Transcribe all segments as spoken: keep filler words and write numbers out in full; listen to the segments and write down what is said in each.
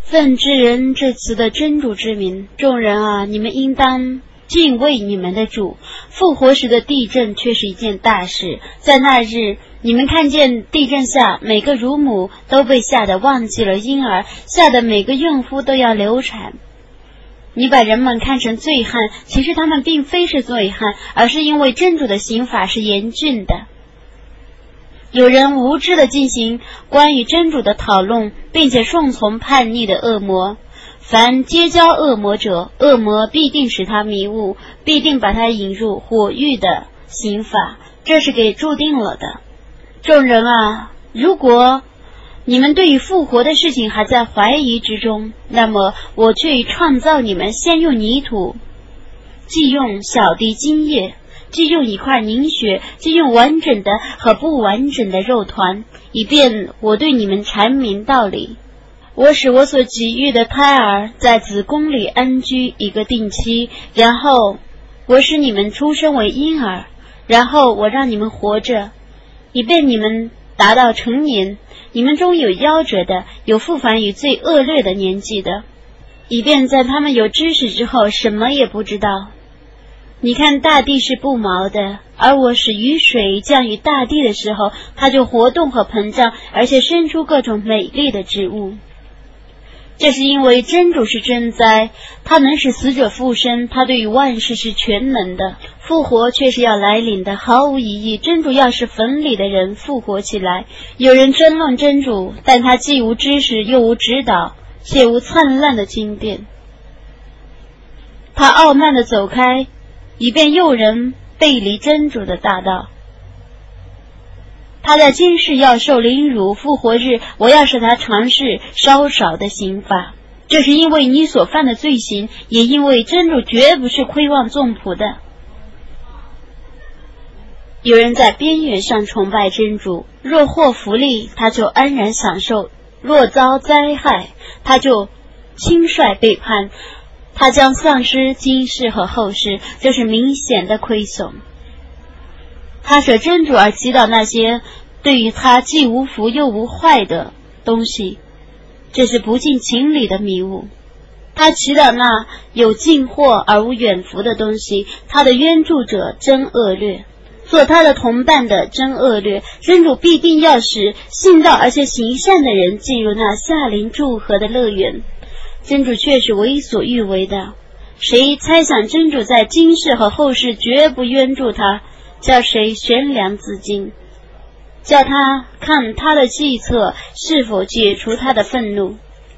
奉至人至慈的真主之名，众人啊，你们应当敬畏你们的主。复活时的地震却是一件大事，在那日，你们看见地震下每个乳母都被吓得忘记了婴儿，吓得每个孕妇都要流产。你把人们看成醉汉，其实他们并非是醉汉，而是因为真主的刑罚是严峻的。有人无知地进行关于真主的讨论，并且顺从叛逆的恶魔。凡结交恶魔者，恶魔必定使他迷雾，必定把他引入火狱的刑罚，这是给注定了的。众人啊，如果你们对于复活的事情还在怀疑之中，那么我却已创造你们，先用泥土，既用小滴精液，既用一块凝血，既用完整的和不完整的肉团，以便我对你们阐明道理。我使我所给予的胎儿在子宫里安居一个定期，然后我使你们出生为婴儿，然后我让你们活着，以便你们达到成年。你们中有夭折的，有复返于最恶劣的年纪的，以便在他们有知识之后什么也不知道。你看大地是不毛的，而我使雨水降于大地的时候，它就活动和膨胀，而且生出各种美丽的植物。这是因为真主是真哉，他能使死者复生，他对于万事是全能的。复活却是要来临的，毫无疑义，真主要使坟里的人复活起来。有人争论真主，但他既无知识又无指导，且无灿烂的经典。他傲慢地走开，以便诱人背离真主的大道。他在今世要受凌辱，复活日我要使他尝试稍少的刑罚。这是因为你所犯的罪行，也因为真主绝不是亏望纵仆的。有人在边缘上崇拜真主，若获福利，他就安然享受；若遭灾害，他就轻率背叛。他将丧失今世和后世，这是明显的亏损。他舍真主而祈祷那些对于他既无福又无坏的东西，这是不近情理的迷雾。他祈祷那有近祸而无远福的东西，他的援助者真恶劣，做他的同伴的真恶劣。真主必定要使信道而且行善的人进入那夏临祝贺的乐园。真主却是为所欲为的。谁猜想真主在今世和后世绝不援助他，叫谁悬梁自尽，叫他看他的计策是否解除他的愤怒。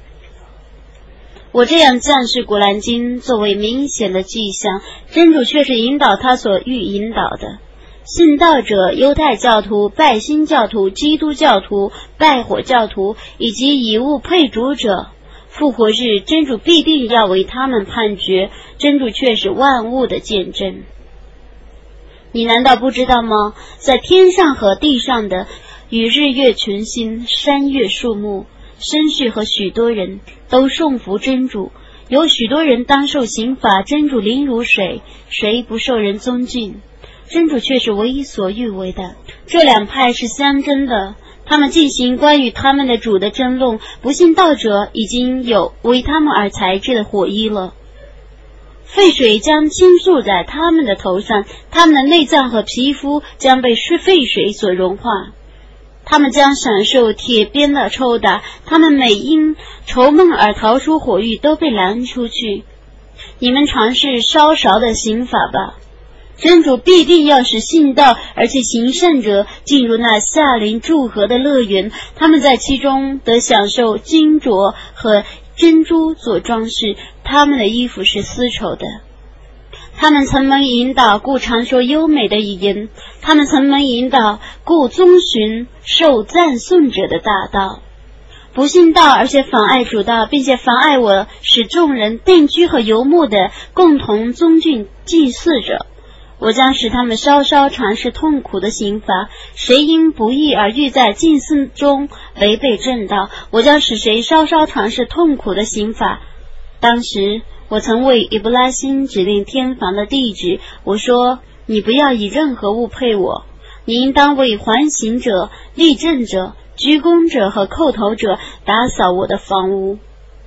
我这样降示古兰经作为明显的迹象，真主却是引导他所欲引导的。信道者、犹太教徒、拜新教徒、基督教徒、拜火教徒以及以物配主者，复活日真主必定要为他们判决，真主却是万物的见证。你难道不知道吗？在天上和地上的与日月群星、山岳树木、牲畜和许多人都顺服真主，有许多人当受刑罚，真主临如水，谁不受人尊敬？真主却是为所欲为的。这两派是相争的，他们进行关于他们的主的争论，不信道者已经有为他们而裁制的火衣了。沸水将倾注在他们的头上，他们的内脏和皮肤将被沸水所融化，他们将享受铁鞭的抽打，他们每因愁闷而逃出火狱都被拦出去。你们尝试稍稍的刑法吧，真主必定要使信道而且行善者进入那夏临祝贺的乐园，他们在其中得享受金镯和珍珠做装饰，他们的衣服是丝绸的。他们曾蒙引导故常说优美的语言，他们曾蒙引导故遵循受赞颂者的大道。不信道而且妨碍主道，并且妨碍我使众人定居和游牧的共同尊敬祭祀者，我将使他们稍稍尝试痛苦的刑罚。谁因不义而欲在祭祀中违背正道，我将使谁稍稍尝试痛苦的刑罚。当时我曾为伊布拉辛指定天房的地址，我说：你不要以任何物配我，你应当为环行者、立正者、鞠躬者和叩头者打扫我的房屋。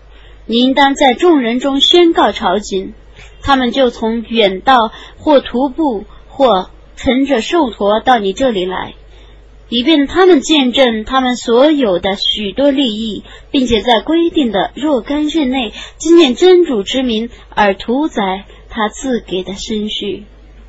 你应当在众人中宣告朝觐，他们就从远道或徒步或乘着兽驼到你这里来，以便他们见证他们所有的许多利益，并且在规定的若干日内纪念真主之名而屠宰他赐给的牲畜。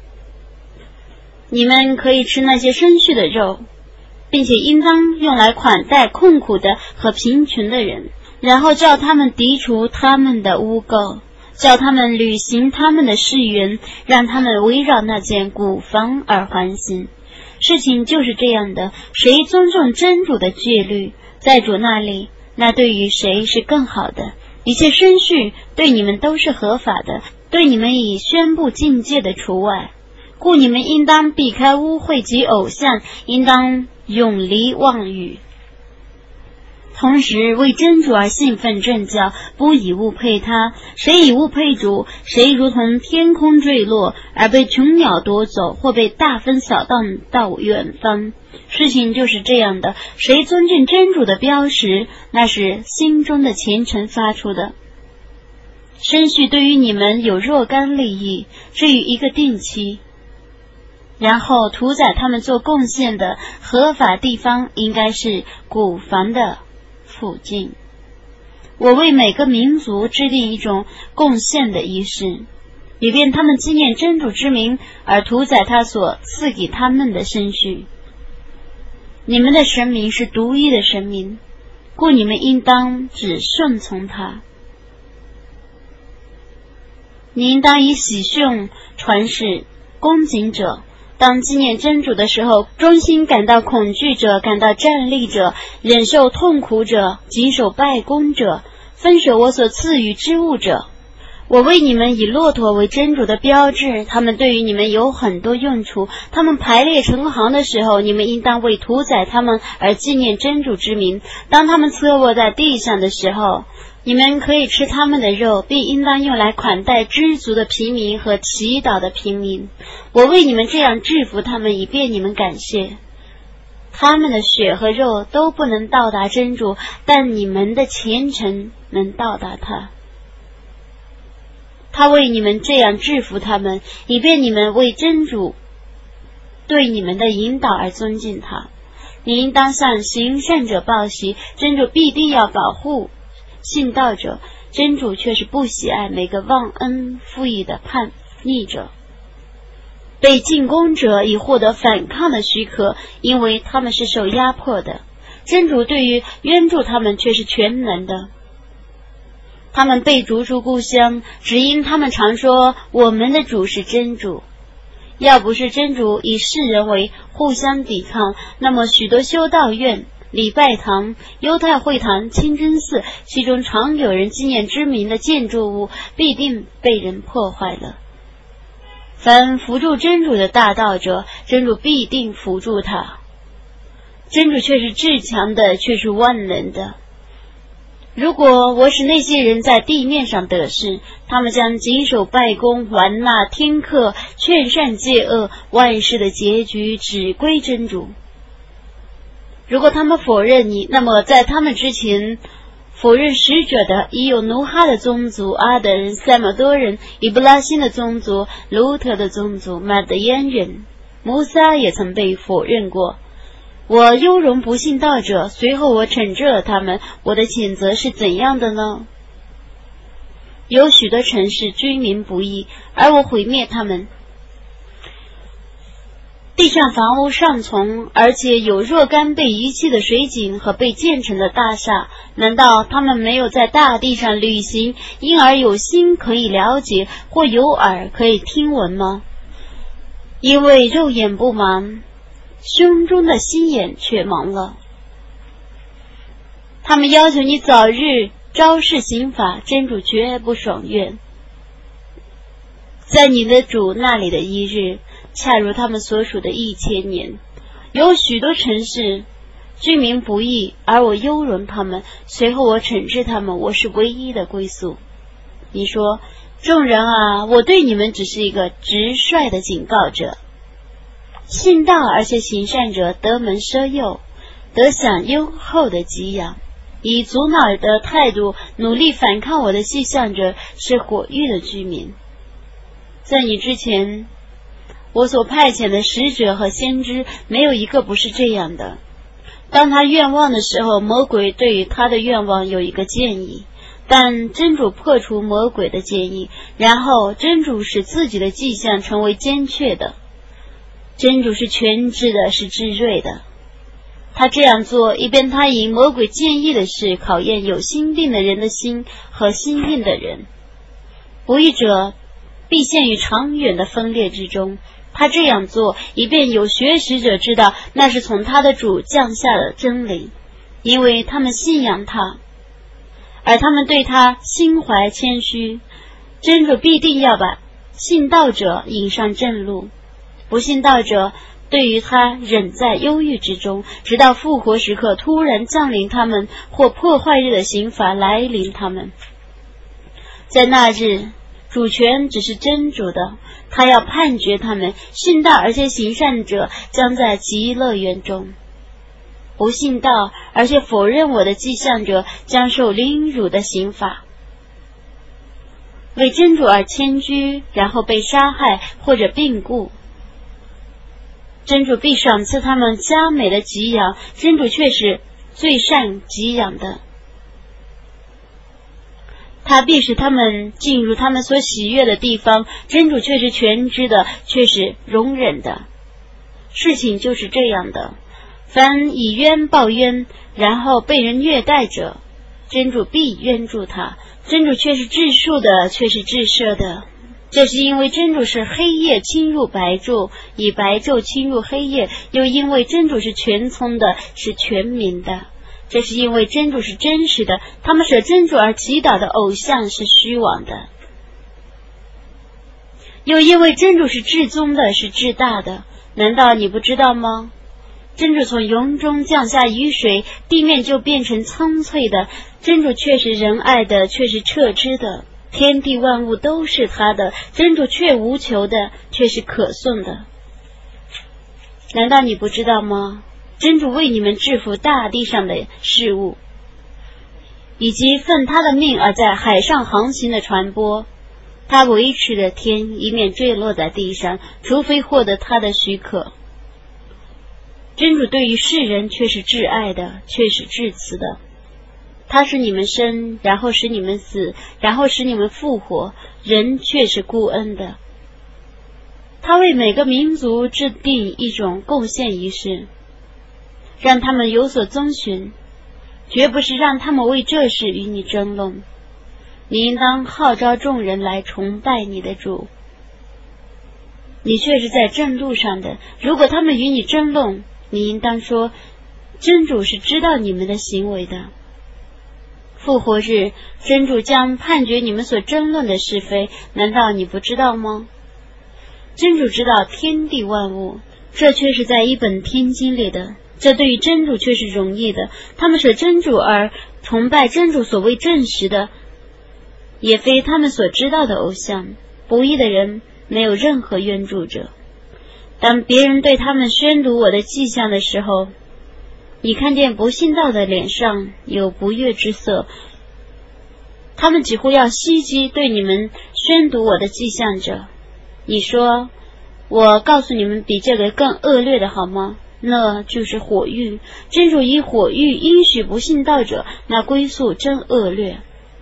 你们可以吃那些牲畜的肉，并且应当用来款待困苦的和贫穷的人，然后叫他们涤除他们的污垢，叫他们履行他们的誓言，让他们围绕那间古房而欢欣。事情就是这样的，谁尊重真主的戒律，在主那里，那对于谁是更好的。一切牲畜对你们都是合法的，对你们已宣布禁戒的除外。故你们应当避开污秽及偶像，应当永离妄语，同时为真主而信奉正教，不以物配他。谁以物配主，谁如同天空坠落，而被穷鸟夺走，或被大风扫荡到远方。事情就是这样的，谁尊敬真主的标识，那是心中的虔诚发出的。牲畜对于你们有若干利益，至于一个定期，然后屠宰他们做贡献的合法地方应该是古房的附近。我为每个民族制定一种贡献的仪式，以便他们纪念真主之名而屠宰他所赐给他们的牲畜。你们的神明是独一的神明，故你们应当只顺从他。你应当以喜讯传示恭敬者，当纪念真主的时候，衷心感到恐惧者，感到站立者，忍受痛苦者，谨守拜功者，分舍我所赐予之物者。我为你们以骆驼为真主的标志，他们对于你们有很多用处。他们排列成行的时候，你们应当为屠宰他们而纪念真主之名。当他们侧卧在地上的时候，你们可以吃他们的肉，并应当用来款待知足的平民和祈祷的平民。我为你们这样制服他们，以便你们感谢。他们的血和肉都不能到达真主，但你们的虔诚能到达他。他为你们这样制服他们，以便你们为真主对你们的引导而尊敬他。你应当向行善者报喜，真主必定要保护信道者，真主却是不喜爱每个忘恩负义的叛逆者。被进攻者已获得反抗的许可，因为他们是受压迫的，真主对于援助他们却是全能的。他们被逐出故乡，只因他们常说我们的主是真主。要不是真主以世人为互相抵抗，那么许多修道院、礼拜堂、犹太会堂、清真寺，其中常有人纪念之名的建筑物，必定被人破坏了。凡扶助真主的大道者，真主必定扶助他。真主却是至强的，却是万能的。如果我使那些人在地面上得势，他们将谨守拜功，完纳天课，劝善戒恶，万事的结局只归真主。如果他们否认你，那么在他们之前否认使者的已有努哈的宗族、阿德人、塞马多人、以布拉辛的宗族、卢特的宗族、马德烟人。摩撒也曾被否认过。我优容不信道者，随后我惩治了他们，我的谴责是怎样的呢？有许多城市居民不义，而我毁灭他们。地上房屋尚存，而且有若干被遗弃的水井和被建成的大厦，难道他们没有在大地上旅行，因而有心可以了解，或有耳可以听闻吗？因为肉眼不盲，胸中的心眼却盲了。他们要求你早日昭示刑法，真主绝不爽愿。在你的主那里的一日，恰如他们所属的一千年。有许多城市居民不义，而我优容他们，随后我惩治他们，我是唯一的归宿。你说，众人啊，我对你们只是一个直率的警告者。信道而且行善者得门奢佑，得享优厚的给养。 以阻挠的态度努力反抗我的迹象者，是火域的居民。在你之前，我所派遣的使者和先知，没有一个不是这样的。当他愿望的时候，魔鬼对于他的愿望有一个建议，但真主破除魔鬼的建议，然后真主使自己的迹象成为坚确的。真主是全知的，是智睿的。他这样做，以便他以魔鬼建议的事考验有心病的人的心和心硬的人。不义者必陷于长远的分裂之中。他这样做，以便有学识者知道那是从他的主降下的真理，因为他们信仰他，而他们对他心怀谦虚。真主必定要把信道者引上正路，不信道者对于他忍在忧郁之中，直到复活时刻突然降临他们，或破坏日的刑罚来临他们。在那日，主权只是真主的，他要判决他们。信道而且行善者将在极乐园中，不信道而且否认我的迹象者将受凌辱的刑罚。为真主而迁居，然后被杀害或者病故，真主必赏赐他们佳美的给养，真主却是最善给养的。他必使他们进入他们所喜悦的地方，真主却是全知的，却是容忍的。事情就是这样的，凡以冤报冤，然后被人虐待者，真主必冤助他。真主却是治数的，却是治赦的。这是因为真主是黑夜侵入白昼，以白昼侵入黑夜，又因为真主是全聪的，是全明的。这是因为真主是真实的，他们舍真主而祈祷的偶像是虚妄的。又因为真主是至宗的，是至大的，难道你不知道吗？真主从云中降下雨水，地面就变成苍翠的。真主却是仁爱的，却是彻知的。天地万物都是他的，真主却无求的，却是可颂的。难道你不知道吗？真主为你们制服大地上的事物，以及奉他的命而在海上航行的船舶。他维持着天，以免坠落在地上，除非获得他的许可。真主对于世人却是至爱的，却是至慈的。他使你们生，然后使你们死，然后使你们复活，人却是孤恩的。他为每个民族制定一种贡献仪式，让他们有所遵循，绝不是让他们为这事与你争论。你应当号召众人来崇拜你的主，你却是在正路上的。如果他们与你争论，你应当说，真主是知道你们的行为的。复活日，真主将判决你们所争论的是非，难道你不知道吗？真主知道天地万物，这却是在一本天经里的，这对于真主却是容易的。他们舍真主而崇拜真主所谓证实的，也非他们所知道的偶像。不义的人没有任何援助者。当别人对他们宣读我的迹象的时候，你看见不信道的脸上有不悦之色，他们几乎要袭击对你们宣读我的迹象者。你说，我告诉你们比这个更恶劣的好吗？那就是火狱。真主以火狱应许不信道者，那归宿真恶劣。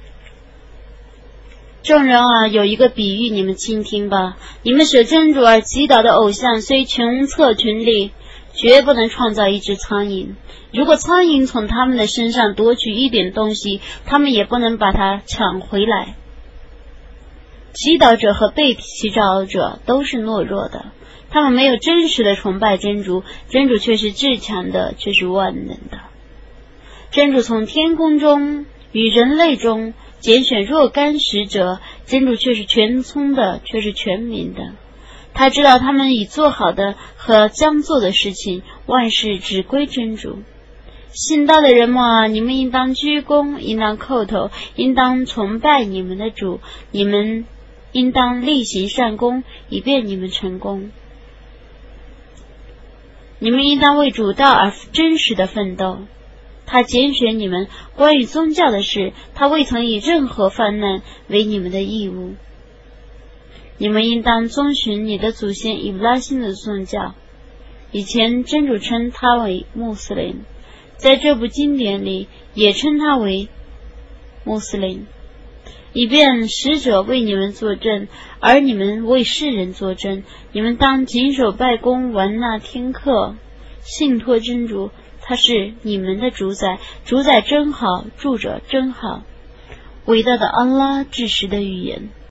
众人啊，有一个比喻，你们倾听吧。你们舍真主而祈祷的偶像，虽穷策群力，绝不能创造一只苍蝇。如果苍蝇从他们的身上夺取一点东西，他们也不能把它抢回来。祈祷者和被祈祷者都是懦弱的，他们没有真实的崇拜真主，真主却是至强的，却是万能的。真主从天空中与人类中拣选若干使者，真主却是全聪的，却是全明的。他知道他们已做好的和将做的事情，万事只归真主。信道的人们啊，你们应当鞠躬，应当叩头，应当崇拜你们的主，你们应当力行善功，以便你们成功。你们应当为主道而真实的奋斗， 他拣选你们，关于宗教的事，他未曾以任何犯难为你们的义务。你们应当遵循你的祖先以布拉辛的宗教。以前真主称他为穆斯林，在这部经典里也称他为穆斯林，以便使者为你们作证，而你们为世人作证。你们当谨守拜功，玩纳天课，信托真主，他是你们的主宰，主宰真好，住者真好。伟大的安拉至实的预言。